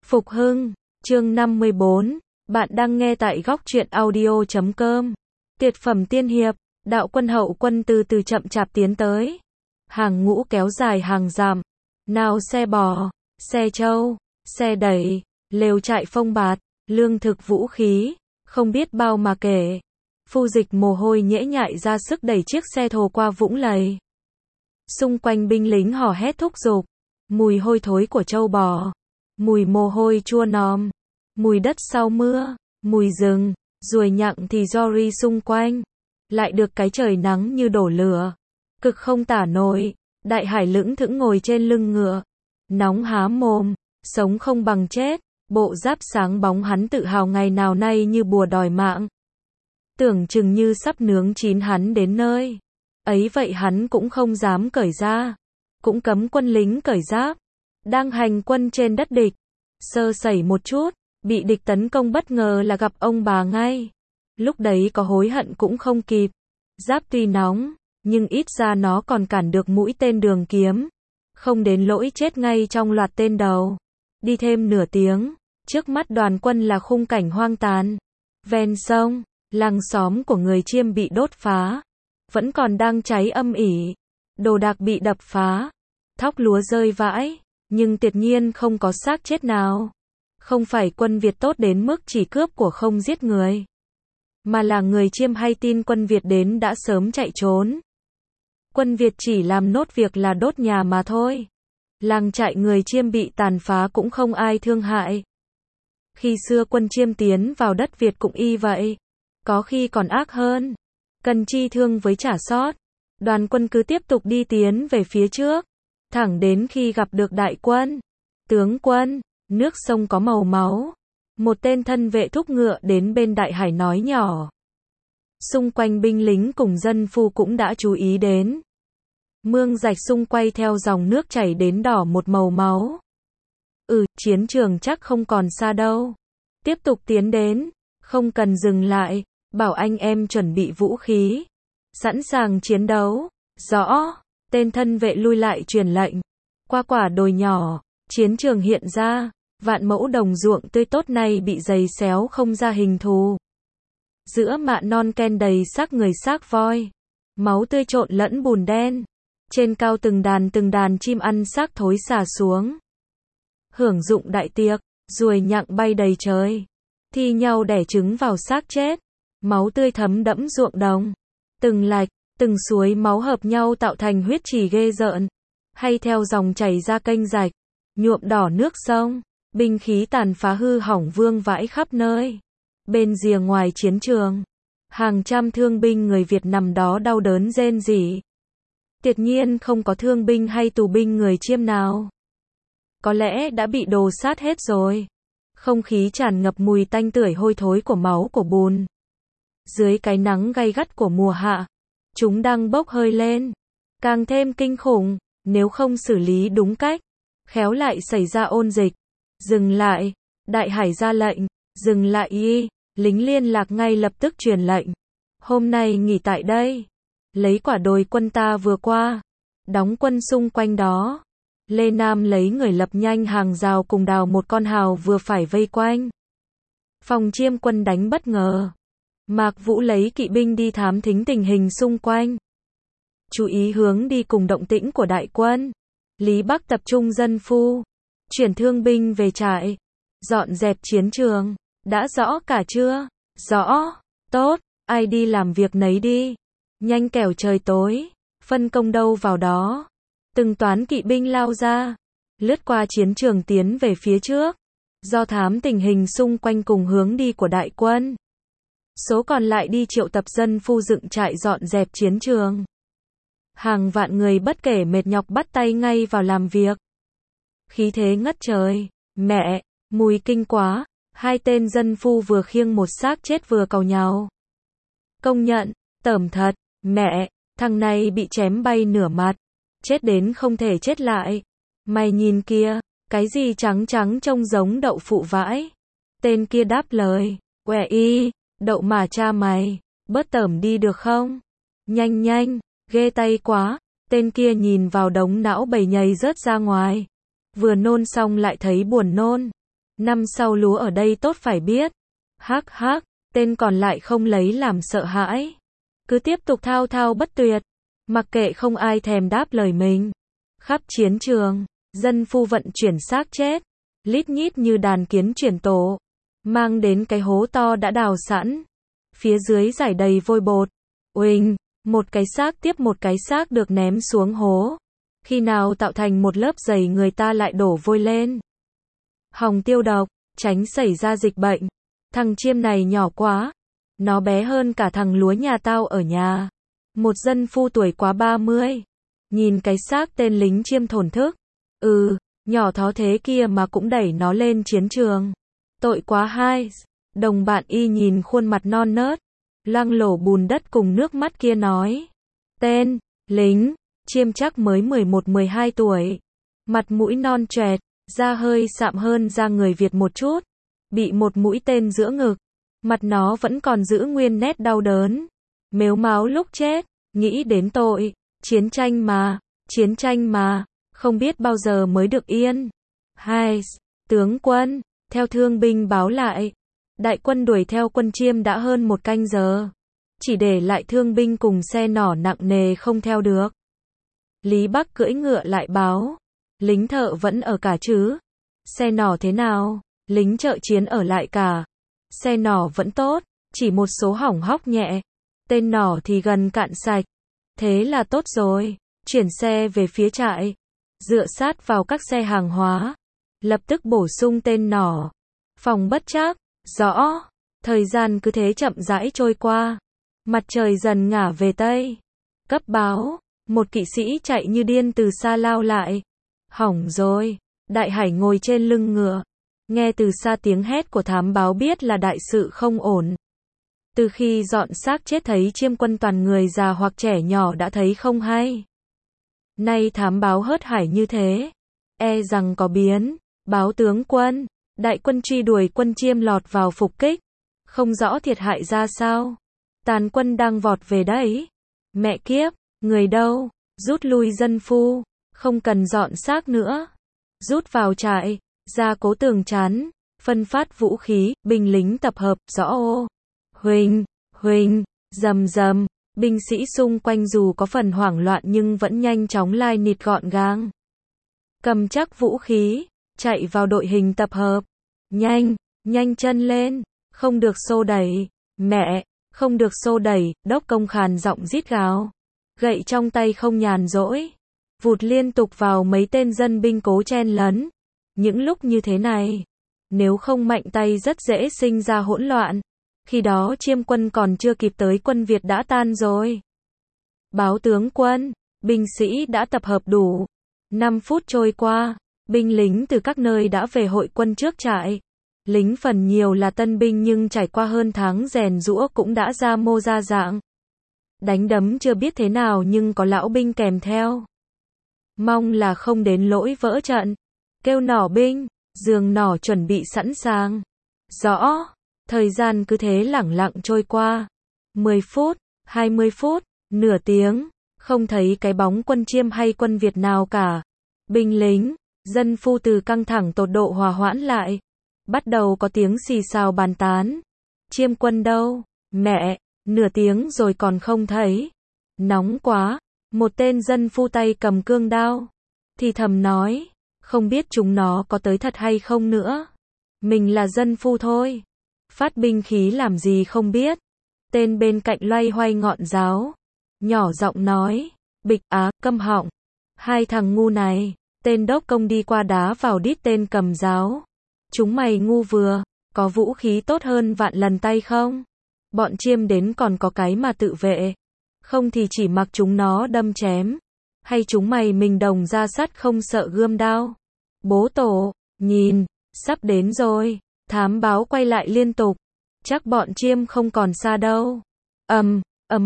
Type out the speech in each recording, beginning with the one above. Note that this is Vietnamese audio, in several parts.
Phục hưng, chương 54, bạn đang nghe tại góc truyện audio.com. Tuyệt phẩm tiên hiệp, đạo quân hậu quân từ từ chậm chạp tiến tới. Hàng ngũ kéo dài hàng dặm, nào xe bò, xe trâu, xe đẩy, lều trại phông bạt, lương thực vũ khí, không biết bao mà kể. Phu dịch mồ hôi nhễ nhại ra sức đẩy chiếc xe thồ qua vũng lầy. Xung quanh binh lính hò hét thúc giục, mùi hôi thối của trâu bò, mùi mồ hôi chua nòm, mùi đất sau mưa, mùi rừng, ruồi nhặng thì Jory xung quanh. Lại được cái trời nắng như đổ lửa, cực không tả nổi. Đại hải lững thững ngồi trên lưng ngựa, nóng há mồm, sống không bằng chết. Bộ giáp sáng bóng hắn tự hào ngày nào nay như bùa đòi mạng. Tưởng chừng như sắp nướng chín hắn đến nơi. Ấy vậy hắn cũng không dám cởi ra, cũng cấm quân lính cởi giáp. Đang hành quân trên đất địch, sơ sẩy một chút, bị địch tấn công bất ngờ là gặp ông bà ngay. Lúc đấy có hối hận cũng không kịp. Giáp tuy nóng, nhưng ít ra nó còn cản được mũi tên đường kiếm, không đến lỗi chết ngay trong loạt tên đầu. Đi thêm nửa tiếng, trước mắt đoàn quân là khung cảnh hoang tàn. Ven sông, làng xóm của người Chiêm bị đốt phá, vẫn còn đang cháy âm ỉ. Đồ đạc bị đập phá, thóc lúa rơi vãi, nhưng tuyệt nhiên không có xác chết nào. Không phải quân Việt tốt đến mức chỉ cướp của không giết người, mà là người Chiêm hay tin quân Việt đến đã sớm chạy trốn. Quân Việt chỉ làm nốt việc là đốt nhà mà thôi. Làng trại người Chiêm bị tàn phá cũng không ai thương hại. Khi xưa quân Chiêm tiến vào đất Việt cũng y vậy, có khi còn ác hơn. Cần chi thương với trả sót. Đoàn quân cứ tiếp tục đi tiến về phía trước, thẳng đến khi gặp được đại quân. Tướng quân, nước sông có màu máu. Một tên thân vệ thúc ngựa đến bên đại hải nói nhỏ. Xung quanh binh lính cùng dân phu cũng đã chú ý đến. Mương rạch xung quay theo dòng nước chảy đến đỏ một màu máu. Chiến trường chắc không còn xa đâu. Tiếp tục tiến đến, không cần dừng lại, bảo anh em chuẩn bị vũ khí. Sẵn sàng chiến đấu. Rõ. Tên thân vệ lui lại truyền lệnh. Qua quả đồi nhỏ, chiến trường hiện ra. Vạn mẫu đồng ruộng tươi tốt này bị giày xéo không ra hình thù. Giữa mạ non ken đầy xác người xác voi. Máu tươi trộn lẫn bùn đen. Trên cao từng đàn chim ăn xác thối xả xuống. Hưởng dụng đại tiệc, ruồi nhặng bay đầy trời. Thi nhau đẻ trứng vào xác chết. Máu tươi thấm đẫm ruộng đồng. Từng lạch, từng suối máu hợp nhau tạo thành huyết trì ghê rợn. Hay theo dòng chảy ra kênh rạch, nhuộm đỏ nước sông. Binh khí tàn phá hư hỏng vương vãi khắp nơi. Bên rìa ngoài chiến trường, hàng trăm thương binh người Việt nằm đó đau đớn rên rỉ. Tuyệt nhiên không có thương binh hay tù binh người Chiêm nào. Có lẽ đã bị đồ sát hết rồi. Không khí tràn ngập mùi tanh tưởi hôi thối của máu của bùn. Dưới cái nắng gay gắt của mùa hạ, chúng đang bốc hơi lên. Càng thêm kinh khủng, nếu không xử lý đúng cách, khéo lại xảy ra ôn dịch. Dừng lại, đại hải ra lệnh, dừng lại lính liên lạc ngay lập tức truyền lệnh. Hôm nay nghỉ tại đây. Lấy quả đồi quân ta vừa qua, đóng quân xung quanh đó. Lê Nam lấy người lập nhanh hàng rào cùng đào một con hào vừa phải vây quanh. Phòng Chiêm quân đánh bất ngờ. Mạc Vũ lấy kỵ binh đi thám thính tình hình xung quanh. Chú ý hướng đi cùng động tĩnh của đại quân. Lý Bắc tập trung dân phu, chuyển thương binh về trại, dọn dẹp chiến trường. Đã rõ cả chưa? Rõ. Tốt, ai đi làm việc nấy đi. Nhanh kẻo trời tối, phân công đâu vào đó. Từng toán kỵ binh lao ra, lướt qua chiến trường tiến về phía trước, do thám tình hình xung quanh cùng hướng đi của đại quân. Số còn lại đi triệu tập dân phu dựng trại dọn dẹp chiến trường. Hàng vạn người bất kể mệt nhọc bắt tay ngay vào làm việc. Khí thế ngất trời. Mẹ, mùi kinh quá. Hai tên dân phu vừa khiêng một xác chết vừa càu nhàu. Công nhận, tởm thật. Mẹ, thằng này bị chém bay nửa mặt. Chết đến không thể chết lại. Mày nhìn kia, cái gì trắng trắng trông giống đậu phụ vãi. Tên kia đáp lời. Quẹ đậu mà cha mày, bớt tởm đi được không? Nhanh nhanh, ghê tay quá. Tên kia nhìn vào đống não bầy nhầy rớt ra ngoài. Vừa nôn xong lại thấy buồn nôn. Năm sau lúa ở đây tốt phải biết. Hắc hắc, tên còn lại không lấy làm sợ hãi. Cứ tiếp tục thao thao bất tuyệt. Mặc kệ không ai thèm đáp lời mình. Khắp chiến trường, dân phu vận chuyển xác chết. Lít nhít như đàn kiến chuyển tổ. Mang đến cái hố to đã đào sẵn. Phía dưới rải đầy vôi bột. Uỳnh, một cái xác tiếp một cái xác được ném xuống hố. Khi nào tạo thành một lớp dày người ta lại đổ vôi lên. Hòng tiêu độc, tránh xảy ra dịch bệnh. Thằng chiêm này nhỏ quá. Nó bé hơn cả thằng lúa nhà tao ở nhà. Một dân phu tuổi quá 30. Nhìn cái xác tên lính chiêm thổn thức. Nhỏ thó thế kia mà cũng đẩy nó lên chiến trường. Tội quá hai. Đồng bạn y nhìn khuôn mặt non nớt, loang lổ bùn đất cùng nước mắt kia nói. Tên, lính, chiêm chắc mới 11-12 tuổi. Mặt mũi non choẹt, da hơi sạm hơn da người Việt một chút. Bị một mũi tên giữa ngực. Mặt nó vẫn còn giữ nguyên nét đau đớn. Mếu máo lúc chết, nghĩ đến tội. Chiến tranh mà, không biết bao giờ mới được yên. Hai, tướng quân, theo thương binh báo lại. Đại quân đuổi theo quân chiêm đã hơn 1 canh giờ. Chỉ để lại thương binh cùng xe nỏ nặng nề không theo được. Lý Bắc cưỡi ngựa lại báo. Lính thợ vẫn ở cả chứ? Xe nỏ thế nào? Lính trợ chiến ở lại cả. Xe nỏ vẫn tốt, chỉ một số hỏng hóc nhẹ. Tên nỏ thì gần cạn sạch. Thế là tốt rồi. Chuyển xe về phía trại. Dựa sát vào các xe hàng hóa. Lập tức bổ sung tên nỏ. Phòng bất trắc. Rõ. Thời gian cứ thế chậm rãi trôi qua. Mặt trời dần ngả về Tây. Cấp báo. Một kỵ sĩ chạy như điên từ xa lao lại. Hỏng rồi. Đại Hải ngồi trên lưng ngựa. Nghe từ xa tiếng hét của thám báo biết là đại sự không ổn. Từ khi dọn xác chết thấy chiêm quân toàn người già hoặc trẻ nhỏ đã thấy không hay. Nay thám báo hớt hải như thế. E rằng có biến. Báo tướng quân. Đại quân truy đuổi quân chiêm lọt vào phục kích. Không rõ thiệt hại ra sao. Tàn quân đang vọt về đấy. Mẹ kiếp, người đâu? Rút lui dân phu. Không cần dọn xác nữa. Rút vào trại. Ra cố tường chắn. Phân phát vũ khí. Binh lính tập hợp. Rõ ô. Huỳnh. Rầm rầm. Binh sĩ xung quanh dù có phần hoảng loạn nhưng vẫn nhanh chóng lai nịt gọn gàng. Cầm chắc vũ khí. Chạy vào đội hình tập hợp. Nhanh chân lên. Không được xô đẩy. Mẹ, không được xô đẩy. Đốc công khàn giọng rít gào. Gậy trong tay không nhàn rỗi. Vụt liên tục vào mấy tên dân binh cố chen lấn. Những lúc như thế này, nếu không mạnh tay rất dễ sinh ra hỗn loạn. Khi đó chiêm quân còn chưa kịp tới quân Việt đã tan rồi. Báo tướng quân, binh sĩ đã tập hợp đủ. 5 phút trôi qua, binh lính từ các nơi đã về hội quân trước trại. Lính phần nhiều là tân binh nhưng trải qua hơn tháng rèn giũa cũng đã ra mô ra dạng. Đánh đấm chưa biết thế nào nhưng có lão binh kèm theo. Mong là không đến lỗi vỡ trận. Kêu nỏ binh, giường nỏ chuẩn bị sẵn sàng. Rõ, thời gian cứ thế lẳng lặng trôi qua. 10 phút, 20 phút, nửa tiếng, không thấy cái bóng quân chiêm hay quân Việt nào cả. Binh lính, dân phu từ căng thẳng tột độ hòa hoãn lại. Bắt đầu có tiếng xì xào bàn tán. Chiêm quân đâu? Mẹ, nửa tiếng rồi còn không thấy. Nóng quá. Một tên dân phu tay cầm cương đao. Thì thầm nói. Không biết chúng nó có tới thật hay không nữa. Mình là dân phu thôi. Phát binh khí làm gì không biết. Tên bên cạnh loay hoay ngọn giáo. Nhỏ giọng nói. Bịch á, câm họng. Hai thằng ngu này. Tên đốc công đi qua đá vào đít tên cầm giáo. Chúng mày ngu vừa. Có vũ khí tốt hơn vạn lần tay không? Bọn chiêm đến còn có cái mà tự vệ. Không thì chỉ mặc chúng nó đâm chém. Hay chúng mày mình đồng ra sắt không sợ gươm đao. Bố tổ, nhìn, sắp đến rồi. Thám báo quay lại liên tục. Chắc bọn chiêm không còn xa đâu. Ầm,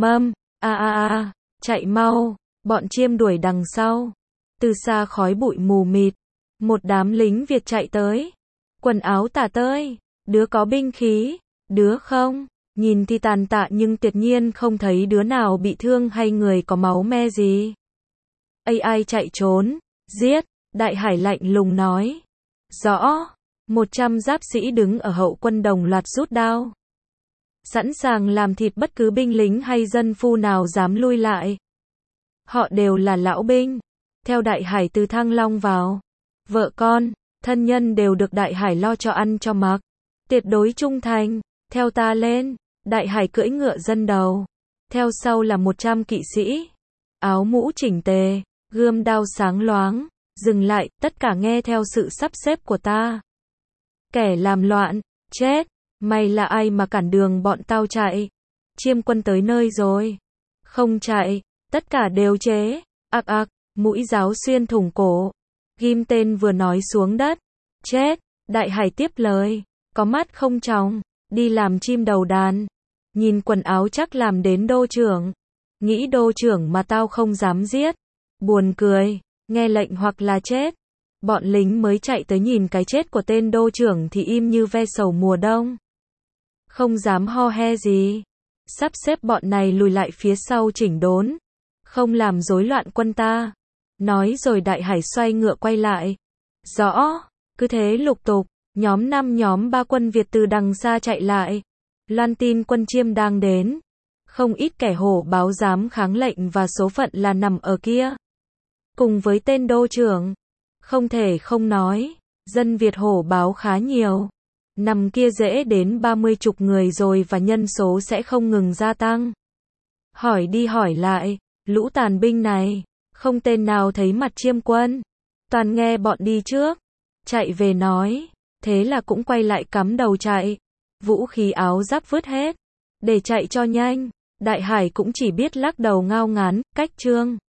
chạy mau. Bọn chiêm đuổi đằng sau. Từ xa khói bụi mù mịt. Một đám lính Việt chạy tới. Quần áo tả tơi. Đứa có binh khí, đứa không. Nhìn thì tàn tạ nhưng tuyệt nhiên không thấy đứa nào bị thương hay người có máu me gì. Ai chạy trốn, giết, Đại Hải lạnh lùng nói. Rõ, 100 giáp sĩ đứng ở hậu quân đồng loạt rút đao, sẵn sàng làm thịt bất cứ binh lính hay dân phu nào dám lui lại. Họ đều là lão binh, theo Đại Hải từ Thăng Long vào. Vợ con, thân nhân đều được Đại Hải lo cho ăn cho mặc. Tuyệt đối trung thành, theo ta lên. Đại Hải cưỡi ngựa dân đầu. Theo sau là 100 kỵ sĩ. Áo mũ chỉnh tề, gươm đao sáng loáng. Dừng lại, tất cả nghe theo sự sắp xếp của ta. Kẻ làm loạn, chết. Mày là ai mà cản đường bọn tao chạy? Chiêm quân tới nơi rồi. Không chạy, tất cả đều chế. Ặc ặc, mũi giáo xuyên thủng cổ. Ghim tên vừa nói xuống đất. Chết, Đại Hải tiếp lời. Có mắt không tròng, đi làm chim đầu đàn. Nhìn quần áo chắc làm đến đô trưởng. Nghĩ đô trưởng mà tao không dám giết. Buồn cười, nghe lệnh hoặc là chết. Bọn lính mới chạy tới nhìn cái chết của tên đô trưởng thì im như ve sầu mùa đông. Không dám ho he gì. Sắp xếp bọn này lùi lại phía sau chỉnh đốn. Không làm rối loạn quân ta. Nói rồi Đại Hải xoay ngựa quay lại. Rõ, cứ thế lục tục, nhóm 5 nhóm 3 quân Việt từ đằng xa chạy lại. Loan tin quân Chiêm đang đến. Không ít kẻ hổ báo dám kháng lệnh và số phận là nằm ở kia. Cùng với tên đô trưởng. Không thể không nói, dân Việt hổ báo khá nhiều. Nằm kia dễ đến 30 chục người rồi và nhân số sẽ không ngừng gia tăng. Hỏi đi hỏi lại, lũ tàn binh này, không tên nào thấy mặt Chiêm quân. Toàn nghe bọn đi trước, chạy về nói, thế là cũng quay lại cắm đầu chạy. Vũ khí áo giáp vứt hết, để chạy cho nhanh. Đại Hải cũng chỉ biết lắc đầu ngao ngán, cách trương.